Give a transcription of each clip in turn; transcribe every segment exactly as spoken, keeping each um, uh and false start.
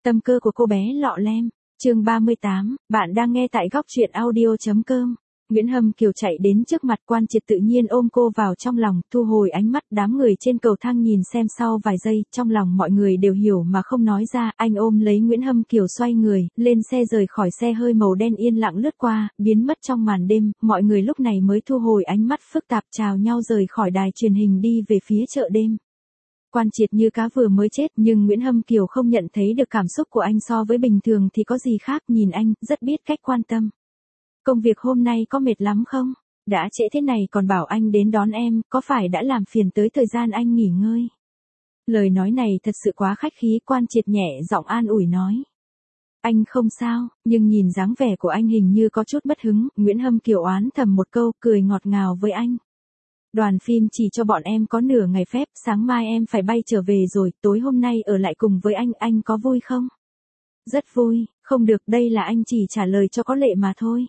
Tâm cơ của cô bé lọ lem, chương ba mươi tám, bạn đang nghe tại góc truyện audio.com. Nguyễn Hâm Kiều chạy đến trước mặt Quan Triệt tự nhiên ôm cô vào trong lòng, thu hồi ánh mắt. Đám người trên cầu thang nhìn xem sau vài giây, trong lòng mọi người đều hiểu mà không nói ra. Anh ôm lấy Nguyễn Hâm Kiều xoay người, lên xe rời khỏi xe, hơi màu đen yên lặng lướt qua, biến mất trong màn đêm. Mọi người lúc này mới thu hồi ánh mắt phức tạp, chào nhau rời khỏi đài truyền hình đi về phía chợ đêm. Quan Triệt như cá vừa mới chết, nhưng Nguyễn Hâm Kiều không nhận thấy được cảm xúc của anh. So với bình thường thì có gì khác, nhìn anh, rất biết cách quan tâm. Công việc hôm nay có mệt lắm không? Đã trễ thế này còn bảo anh đến đón em, có phải đã làm phiền tới thời gian anh nghỉ ngơi? Lời nói này thật sự quá khách khí. Quan Triệt nhẹ giọng an ủi nói. Anh không sao, nhưng nhìn dáng vẻ của anh hình như có chút bất hứng. Nguyễn Hâm Kiều oán thầm một câu, cười ngọt ngào với anh. Đoàn phim chỉ cho bọn em có nửa ngày phép, sáng mai em phải bay trở về rồi, tối hôm nay ở lại cùng với anh, anh có vui không? Rất vui, không được, đây là anh chỉ trả lời cho có lệ mà thôi.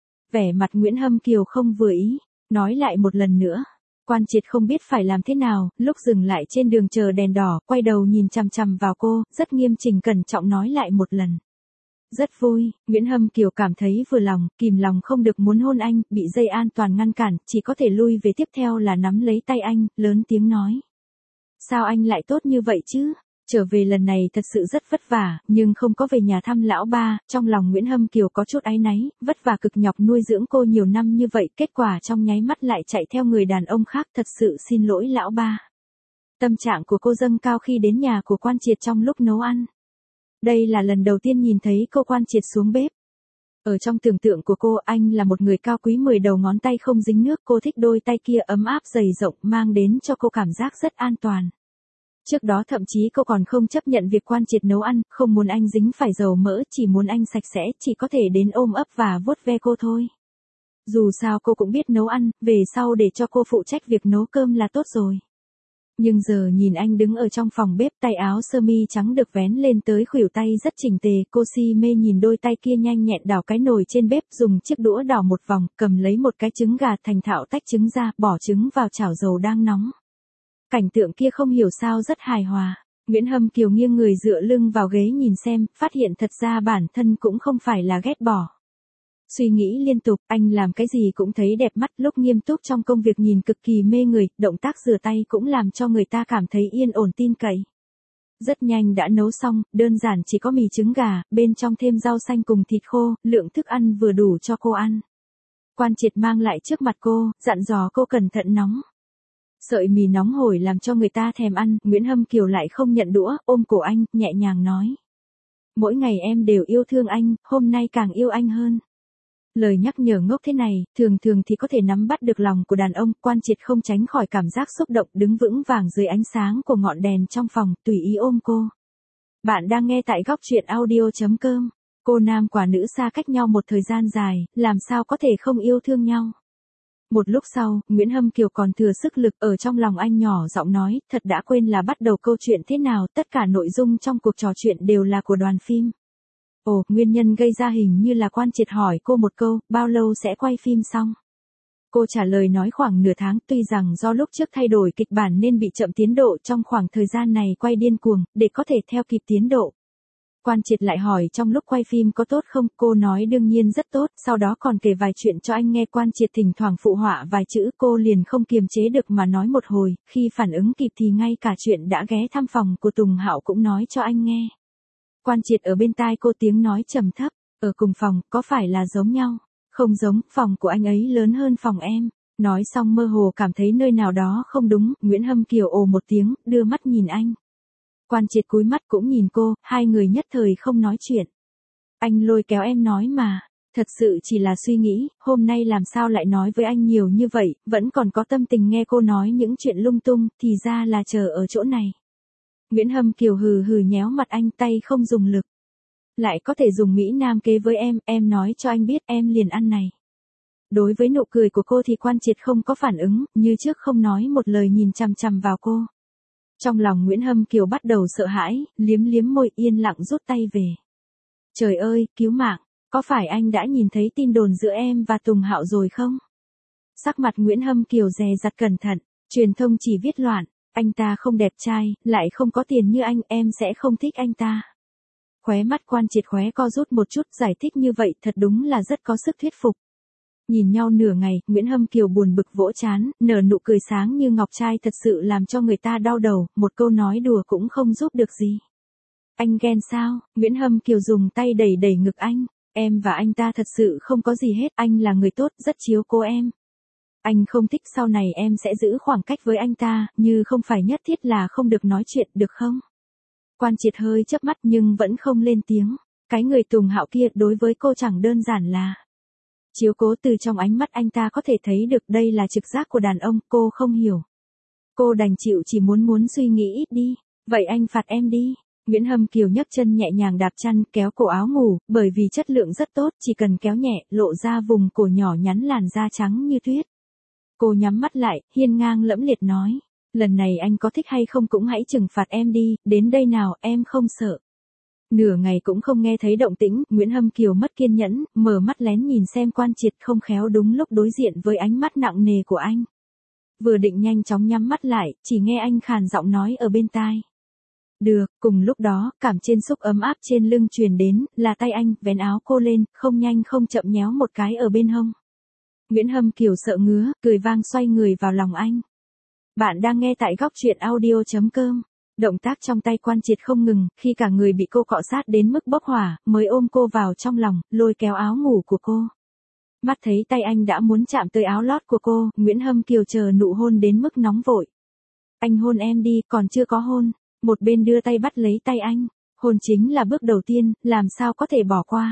Vẻ mặt Nguyễn Hâm Kiều không vừa ý, nói lại một lần nữa. Quan Triệt không biết phải làm thế nào, lúc dừng lại trên đường chờ đèn đỏ, quay đầu nhìn chằm chằm vào cô, rất nghiêm chỉnh cẩn trọng nói lại một lần. Rất vui, Nguyễn Hâm Kiều cảm thấy vừa lòng, kìm lòng không được muốn hôn anh, bị dây an toàn ngăn cản, chỉ có thể lui về, tiếp theo là nắm lấy tay anh, lớn tiếng nói. Sao anh lại tốt như vậy chứ? Trở về lần này thật sự rất vất vả, nhưng không có về nhà thăm lão ba. Trong lòng Nguyễn Hâm Kiều có chút áy náy, vất vả cực nhọc nuôi dưỡng cô nhiều năm như vậy, kết quả trong nháy mắt lại chạy theo người đàn ông khác, thật sự xin lỗi lão ba. Tâm trạng của cô dâng cao khi đến nhà của Quan Triệt trong lúc nấu ăn. Đây là lần đầu tiên nhìn thấy cô Quan Triệt xuống bếp. Ở trong tưởng tượng của cô, anh là một người cao quý mười đầu ngón tay không dính nước, cô thích đôi tay kia ấm áp dày rộng, mang đến cho cô cảm giác rất an toàn. Trước đó thậm chí cô còn không chấp nhận việc Quan Triệt nấu ăn, không muốn anh dính phải dầu mỡ, chỉ muốn anh sạch sẽ, chỉ có thể đến ôm ấp và vuốt ve cô thôi. Dù sao cô cũng biết nấu ăn, về sau để cho cô phụ trách việc nấu cơm là tốt rồi. Nhưng giờ nhìn anh đứng ở trong phòng bếp, tay áo sơ mi trắng được vén lên tới khuỷu tay rất chỉnh tề, cô si mê nhìn đôi tay kia nhanh nhẹn đảo cái nồi trên bếp, dùng chiếc đũa đảo một vòng, cầm lấy một cái trứng gà, thành thạo tách trứng ra, bỏ trứng vào chảo dầu đang nóng. Cảnh tượng kia không hiểu sao rất hài hòa. Nguyễn Hâm Kiều nghiêng người dựa lưng vào ghế nhìn xem, phát hiện thật ra bản thân cũng không phải là ghét bỏ. Suy nghĩ liên tục, anh làm cái gì cũng thấy đẹp mắt, lúc nghiêm túc trong công việc nhìn cực kỳ mê người, động tác rửa tay cũng làm cho người ta cảm thấy yên ổn tin cậy. Rất nhanh đã nấu xong, đơn giản chỉ có mì trứng gà, bên trong thêm rau xanh cùng thịt khô, lượng thức ăn vừa đủ cho cô ăn. Quan Triệt mang lại trước mặt cô, dặn dò cô cẩn thận nóng. Sợi mì nóng hổi làm cho người ta thèm ăn, Nguyễn Hâm Kiều lại không nhận đũa, ôm cổ anh, nhẹ nhàng nói. Mỗi ngày em đều yêu thương anh, hôm nay càng yêu anh hơn. Lời nhắc nhở ngốc thế này, thường thường thì có thể nắm bắt được lòng của đàn ông. Quan Triệt không tránh khỏi cảm giác xúc động, đứng vững vàng dưới ánh sáng của ngọn đèn trong phòng, tùy ý ôm cô. Bạn đang nghe tại góc truyện audio.com. Cô nam quả nữ xa cách nhau một thời gian dài, làm sao có thể không yêu thương nhau. Một lúc sau, Nguyễn Hâm Kiều còn thừa sức lực, ở trong lòng anh nhỏ giọng nói, thật đã quên là bắt đầu câu chuyện thế nào, tất cả nội dung trong cuộc trò chuyện đều là của đoàn phim. Ồ, nguyên nhân gây ra hình như là Quan Triệt hỏi cô một câu, bao lâu sẽ quay phim xong? Cô trả lời nói khoảng nửa tháng, tuy rằng do lúc trước thay đổi kịch bản nên bị chậm tiến độ, trong khoảng thời gian này quay điên cuồng, để có thể theo kịp tiến độ. Quan Triệt lại hỏi trong lúc quay phim có tốt không, cô nói đương nhiên rất tốt, sau đó còn kể vài chuyện cho anh nghe. Quan Triệt thỉnh thoảng phụ họa vài chữ, cô liền không kiềm chế được mà nói một hồi, khi phản ứng kịp thì ngay cả chuyện đã ghé thăm phòng của Tùng Hạo cũng nói cho anh nghe. Quan Triệt ở bên tai cô tiếng nói trầm thấp, ở cùng phòng, có phải là giống nhau? Không giống, phòng của anh ấy lớn hơn phòng em. Nói xong mơ hồ cảm thấy nơi nào đó không đúng, Nguyễn Hâm Kiều ồ một tiếng, đưa mắt nhìn anh. Quan Triệt cúi mắt cũng nhìn cô, hai người nhất thời không nói chuyện. Anh lôi kéo em nói mà, thật sự chỉ là suy nghĩ, hôm nay làm sao lại nói với anh nhiều như vậy, vẫn còn có tâm tình nghe cô nói những chuyện lung tung, thì ra là chờ ở chỗ này. Nguyễn Hâm Kiều hừ hừ nhéo mặt anh, tay không dùng lực. Lại có thể dùng Mỹ Nam kế với em, em nói cho anh biết em liền ăn này. Đối với nụ cười của cô thì Quan Triệt không có phản ứng, như trước không nói một lời nhìn chằm chằm vào cô. Trong lòng Nguyễn Hâm Kiều bắt đầu sợ hãi, liếm liếm môi yên lặng rút tay về. Trời ơi, cứu mạng, có phải anh đã nhìn thấy tin đồn giữa em và Tùng Hạo rồi không? Sắc mặt Nguyễn Hâm Kiều dè dặt cẩn thận, truyền thông chỉ viết loạn, anh ta không đẹp trai, lại không có tiền như anh, em sẽ không thích anh ta. Khóe mắt Quan Triệt khóe co rút một chút, giải thích như vậy thật đúng là rất có sức thuyết phục. Nhìn nhau nửa ngày, Nguyễn Hâm Kiều buồn bực vỗ trán, nở nụ cười sáng như ngọc trai thật sự làm cho người ta đau đầu, một câu nói đùa cũng không giúp được gì. Anh ghen sao? Nguyễn Hâm Kiều dùng tay đẩy đẩy ngực anh. Em và anh ta thật sự không có gì hết, anh là người tốt, rất chiếu cố em. Anh không thích sau này em sẽ giữ khoảng cách với anh ta, như không phải nhất thiết là không được nói chuyện, được không? Quan Triệt hơi chớp mắt nhưng vẫn không lên tiếng. Cái người Tùng Hạo kia đối với cô chẳng đơn giản là chiếu cố, từ trong ánh mắt anh ta có thể thấy được đây là trực giác của đàn ông, cô không hiểu. Cô đành chịu, chỉ muốn muốn suy nghĩ ít đi. Vậy anh phạt em đi. Nguyễn Hâm Kiều nhấc chân nhẹ nhàng đạp chăn, kéo cổ áo ngủ, bởi vì chất lượng rất tốt, chỉ cần kéo nhẹ, lộ ra vùng cổ nhỏ nhắn làn da trắng như tuyết. Cô nhắm mắt lại, hiên ngang lẫm liệt nói, lần này anh có thích hay không cũng hãy trừng phạt em đi, đến đây nào, em không sợ. Nửa ngày cũng không nghe thấy động tĩnh, Nguyễn Hâm Kiều mất kiên nhẫn, mở mắt lén nhìn xem Quan Triệt, không khéo đúng lúc đối diện với ánh mắt nặng nề của anh. Vừa định nhanh chóng nhắm mắt lại, chỉ nghe anh khàn giọng nói ở bên tai. Được, cùng lúc đó, cảm trên xúc ấm áp trên lưng truyền đến, là tay anh, vén áo cô lên, không nhanh không chậm nhéo một cái ở bên hông. Nguyễn Hâm Kiều sợ ngứa, cười vang xoay người vào lòng anh. Bạn đang nghe tại góc truyện audio chấm com. Động tác trong tay Quan Triệt không ngừng, khi cả người bị cô cọ sát đến mức bốc hỏa, mới ôm cô vào trong lòng, lôi kéo áo ngủ của cô. Mắt thấy tay anh đã muốn chạm tới áo lót của cô, Nguyễn Hâm Kiều chờ nụ hôn đến mức nóng vội. Anh hôn em đi, còn chưa có hôn. Một bên đưa tay bắt lấy tay anh. Hôn chính là bước đầu tiên, làm sao có thể bỏ qua.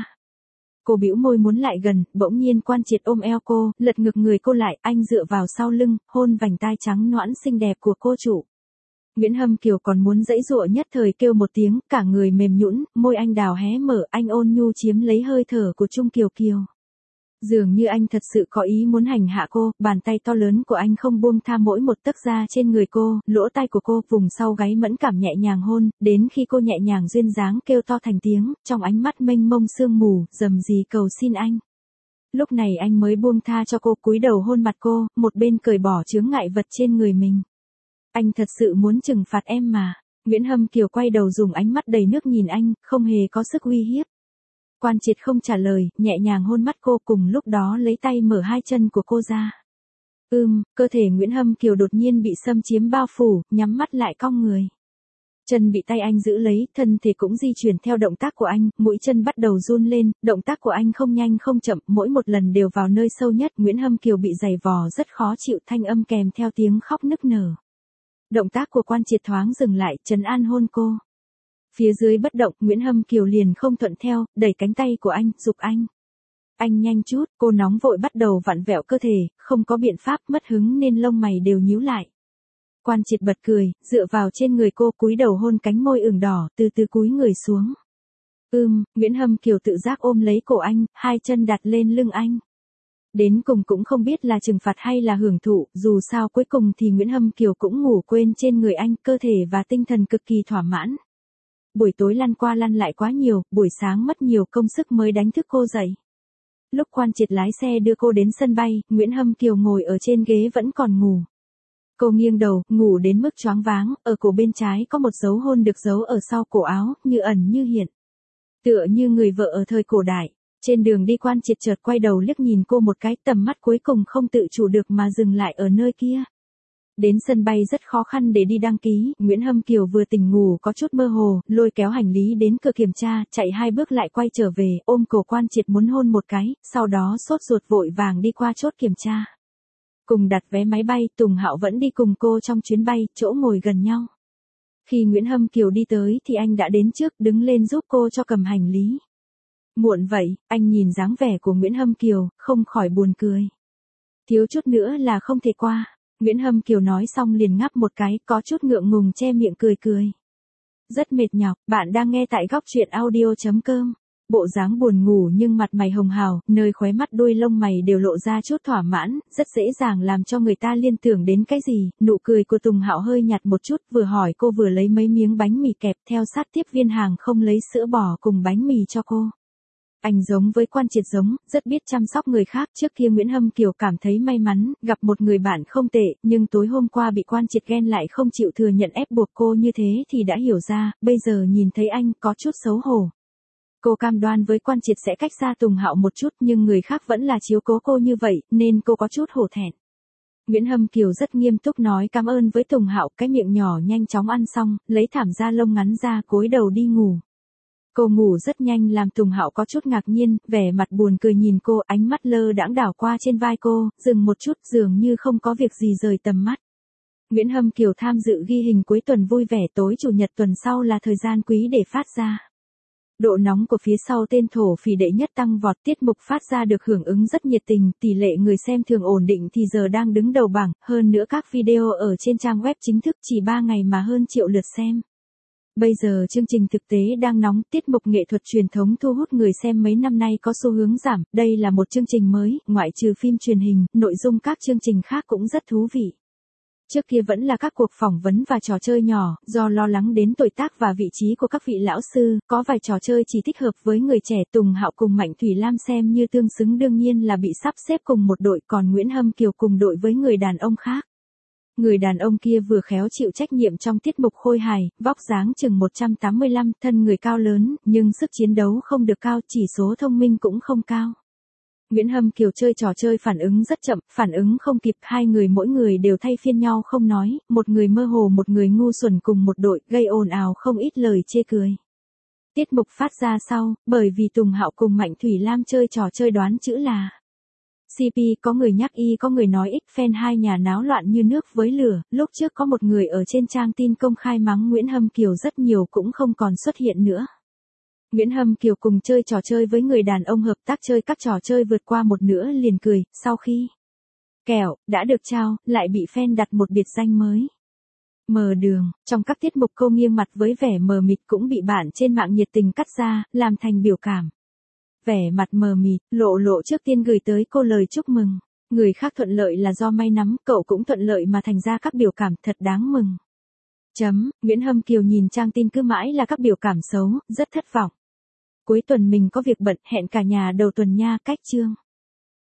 Cô bĩu môi muốn lại gần, bỗng nhiên Quan Triệt ôm eo cô, lật ngược người cô lại, anh dựa vào sau lưng, hôn vành tai trắng nõn xinh đẹp của cô chủ. Nguyễn Hâm Kiều còn muốn giãy giụa, nhất thời kêu một tiếng, cả người mềm nhũn, môi anh đào hé mở, anh ôn nhu chiếm lấy hơi thở của Trung Kiều Kiều. Dường như anh thật sự có ý muốn hành hạ cô, bàn tay to lớn của anh không buông tha mỗi một tấc da trên người cô, lỗ tai của cô, vùng sau gáy mẫn cảm nhẹ nhàng hôn, đến khi cô nhẹ nhàng duyên dáng kêu to thành tiếng, trong ánh mắt mênh mông sương mù, rầm rì cầu xin anh. Lúc này anh mới buông tha cho cô, cúi đầu hôn mặt cô, một bên cởi bỏ chướng ngại vật trên người mình. Anh thật sự muốn trừng phạt em mà. Nguyễn Hâm Kiều quay đầu dùng ánh mắt đầy nước nhìn anh, không hề có sức uy hiếp. Quan Triệt không trả lời, nhẹ nhàng hôn mắt cô, cùng lúc đó lấy tay mở hai chân của cô ra. Ưm, cơ thể Nguyễn Hâm Kiều đột nhiên bị xâm chiếm bao phủ, nhắm mắt lại cong người. Chân bị tay anh giữ lấy, thân thể cũng di chuyển theo động tác của anh, mũi chân bắt đầu run lên, động tác của anh không nhanh không chậm, mỗi một lần đều vào nơi sâu nhất. Nguyễn Hâm Kiều bị giày vò rất khó chịu, thanh âm kèm theo tiếng khóc nức nở. Động tác của Quan Triệt thoáng dừng lại, trấn an hôn cô. Phía dưới bất động, Nguyễn Hâm Kiều liền không thuận theo, đẩy cánh tay của anh, giục anh. Anh nhanh chút, cô nóng vội bắt đầu vặn vẹo cơ thể, không có biện pháp, mất hứng nên lông mày đều nhíu lại. Quan Triệt bật cười, dựa vào trên người cô, cúi đầu hôn cánh môi ửng đỏ, từ từ cúi người xuống. Ưm, Nguyễn Hâm Kiều tự giác ôm lấy cổ anh, hai chân đặt lên lưng anh. Đến cùng cũng không biết là trừng phạt hay là hưởng thụ, dù sao cuối cùng thì Nguyễn Hâm Kiều cũng ngủ quên trên người anh, cơ thể và tinh thần cực kỳ thỏa mãn. Buổi tối lăn qua lăn lại quá nhiều, buổi sáng mất nhiều công sức mới đánh thức cô dậy. Lúc Quan Triệt lái xe đưa cô đến sân bay, Nguyễn Hâm Kiều ngồi ở trên ghế vẫn còn ngủ. Cô nghiêng đầu, ngủ đến mức choáng váng, ở cổ bên trái có một dấu hôn được giấu ở sau cổ áo, như ẩn như hiện. Tựa như người vợ ở thời cổ đại. Trên đường đi Quan Triệt chợt quay đầu liếc nhìn cô một cái, tầm mắt cuối cùng không tự chủ được mà dừng lại ở nơi kia. Đến sân bay rất khó khăn để đi đăng ký, Nguyễn Hâm Kiều vừa tỉnh ngủ có chút mơ hồ, lôi kéo hành lý đến cửa kiểm tra, chạy hai bước lại quay trở về, ôm cổ Quan Triệt muốn hôn một cái, sau đó sốt ruột vội vàng đi qua chốt kiểm tra. Cùng đặt vé máy bay, Tùng Hạo vẫn đi cùng cô trong chuyến bay, chỗ ngồi gần nhau. Khi Nguyễn Hâm Kiều đi tới thì anh đã đến trước, đứng lên giúp cô cho cầm hành lý. Muộn vậy, anh nhìn dáng vẻ của Nguyễn Hâm Kiều, không khỏi buồn cười. Thiếu chút nữa là không thể qua. Nguyễn Hâm Kiều nói xong liền ngáp một cái, có chút ngượng ngùng che miệng cười cười. Rất mệt nhọc, bạn đang nghe tại góc truyện audio chấm com. Bộ dáng buồn ngủ nhưng mặt mày hồng hào, nơi khóe mắt đuôi lông mày đều lộ ra chút thỏa mãn, rất dễ dàng làm cho người ta liên tưởng đến cái gì. Nụ cười của Tùng Hạo hơi nhạt một chút, vừa hỏi cô vừa lấy mấy miếng bánh mì kẹp, theo sát tiếp viên hàng không lấy sữa bò cùng bánh mì cho cô. Anh giống với Quan Triệt giống, rất biết chăm sóc người khác. Trước kia Nguyễn Hâm Kiều cảm thấy may mắn, gặp một người bạn không tệ, nhưng tối hôm qua bị Quan Triệt ghen lại không chịu thừa nhận ép buộc cô như thế thì đã hiểu ra, bây giờ nhìn thấy anh có chút xấu hổ. Cô cam đoan với Quan Triệt sẽ cách xa Tùng Hạo một chút nhưng người khác vẫn là chiếu cố cô như vậy, nên cô có chút hổ thẹn. Nguyễn Hâm Kiều rất nghiêm túc nói cảm ơn với Tùng Hạo, cái miệng nhỏ nhanh chóng ăn xong, lấy thảm da lông ngắn ra cúi đầu đi ngủ. Cô ngủ rất nhanh làm Tùng Hạo có chút ngạc nhiên, vẻ mặt buồn cười nhìn cô, ánh mắt lơ đãng đảo qua trên vai cô, dừng một chút dường như không có việc gì rời tầm mắt. Nguyễn Hâm Kiều tham dự ghi hình cuối tuần vui vẻ, tối chủ nhật tuần sau là thời gian quý để phát ra. Độ nóng của phía sau tên thổ phỉ đệ nhất tăng vọt, tiết mục phát ra được hưởng ứng rất nhiệt tình, tỷ lệ người xem thường ổn định thì giờ đang đứng đầu bảng, hơn nữa các video ở trên trang web chính thức chỉ ba ngày mà hơn triệu lượt xem. Bây giờ chương trình thực tế đang nóng, tiết mục nghệ thuật truyền thống thu hút người xem mấy năm nay có xu hướng giảm, đây là một chương trình mới, ngoại trừ phim truyền hình, nội dung các chương trình khác cũng rất thú vị. Trước kia vẫn là các cuộc phỏng vấn và trò chơi nhỏ, do lo lắng đến tuổi tác và vị trí của các vị lão sư, có vài trò chơi chỉ thích hợp với người trẻ. Tùng Hạo cùng Mạnh Thủy Lam xem như tương xứng đương nhiên là bị sắp xếp cùng một đội, còn Nguyễn Hâm Kiều cùng đội với người đàn ông khác. Người đàn ông kia vừa khéo chịu trách nhiệm trong tiết mục khôi hài, vóc dáng chừng một trăm tám mươi lăm, thân người cao lớn, nhưng sức chiến đấu không được cao, chỉ số thông minh cũng không cao. Nguyễn Hâm Kiều chơi trò chơi phản ứng rất chậm, phản ứng không kịp, hai người mỗi người đều thay phiên nhau không nói, một người mơ hồ một người ngu xuẩn cùng một đội, gây ồn ào không ít lời chê cười. Tiết mục phát ra sau, bởi vì Tùng Hạo cùng Mạnh Thủy Lam chơi trò chơi đoán chữ là xê pê, có người nhắc Y, có người nói X, fan hai nhà náo loạn như nước với lửa, lúc trước có một người ở trên trang tin công khai mắng Nguyễn Hâm Kiều rất nhiều cũng không còn xuất hiện nữa. Nguyễn Hâm Kiều cùng chơi trò chơi với người đàn ông hợp tác chơi các trò chơi vượt qua một nửa liền cười, sau khi kẹo đã được trao, lại bị fan đặt một biệt danh mới. Mờ đường, trong các tiết mục cô nghiêng mặt với vẻ mờ mịt cũng bị bạn trên mạng nhiệt tình cắt ra, làm thành biểu cảm. Vẻ mặt mờ mịt, lộ lộ trước tiên gửi tới cô lời chúc mừng. Người khác thuận lợi là do may nắm, cậu cũng thuận lợi mà thành ra các biểu cảm thật đáng mừng. Chấm, Nguyễn Hâm Kiều nhìn trang tin cứ mãi là các biểu cảm xấu, rất thất vọng. Cuối tuần mình có việc bận, hẹn cả nhà đầu tuần nha, cách chương.